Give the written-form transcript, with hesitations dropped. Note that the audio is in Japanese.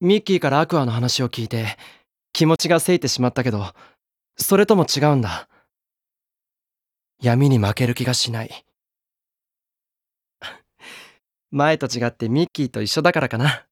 ミッキーからアクアの話を聞いて気持ちがせいてしまったけど、それとも違うんだ。闇に負ける気がしない。前と違ってミッキーと一緒だからかな。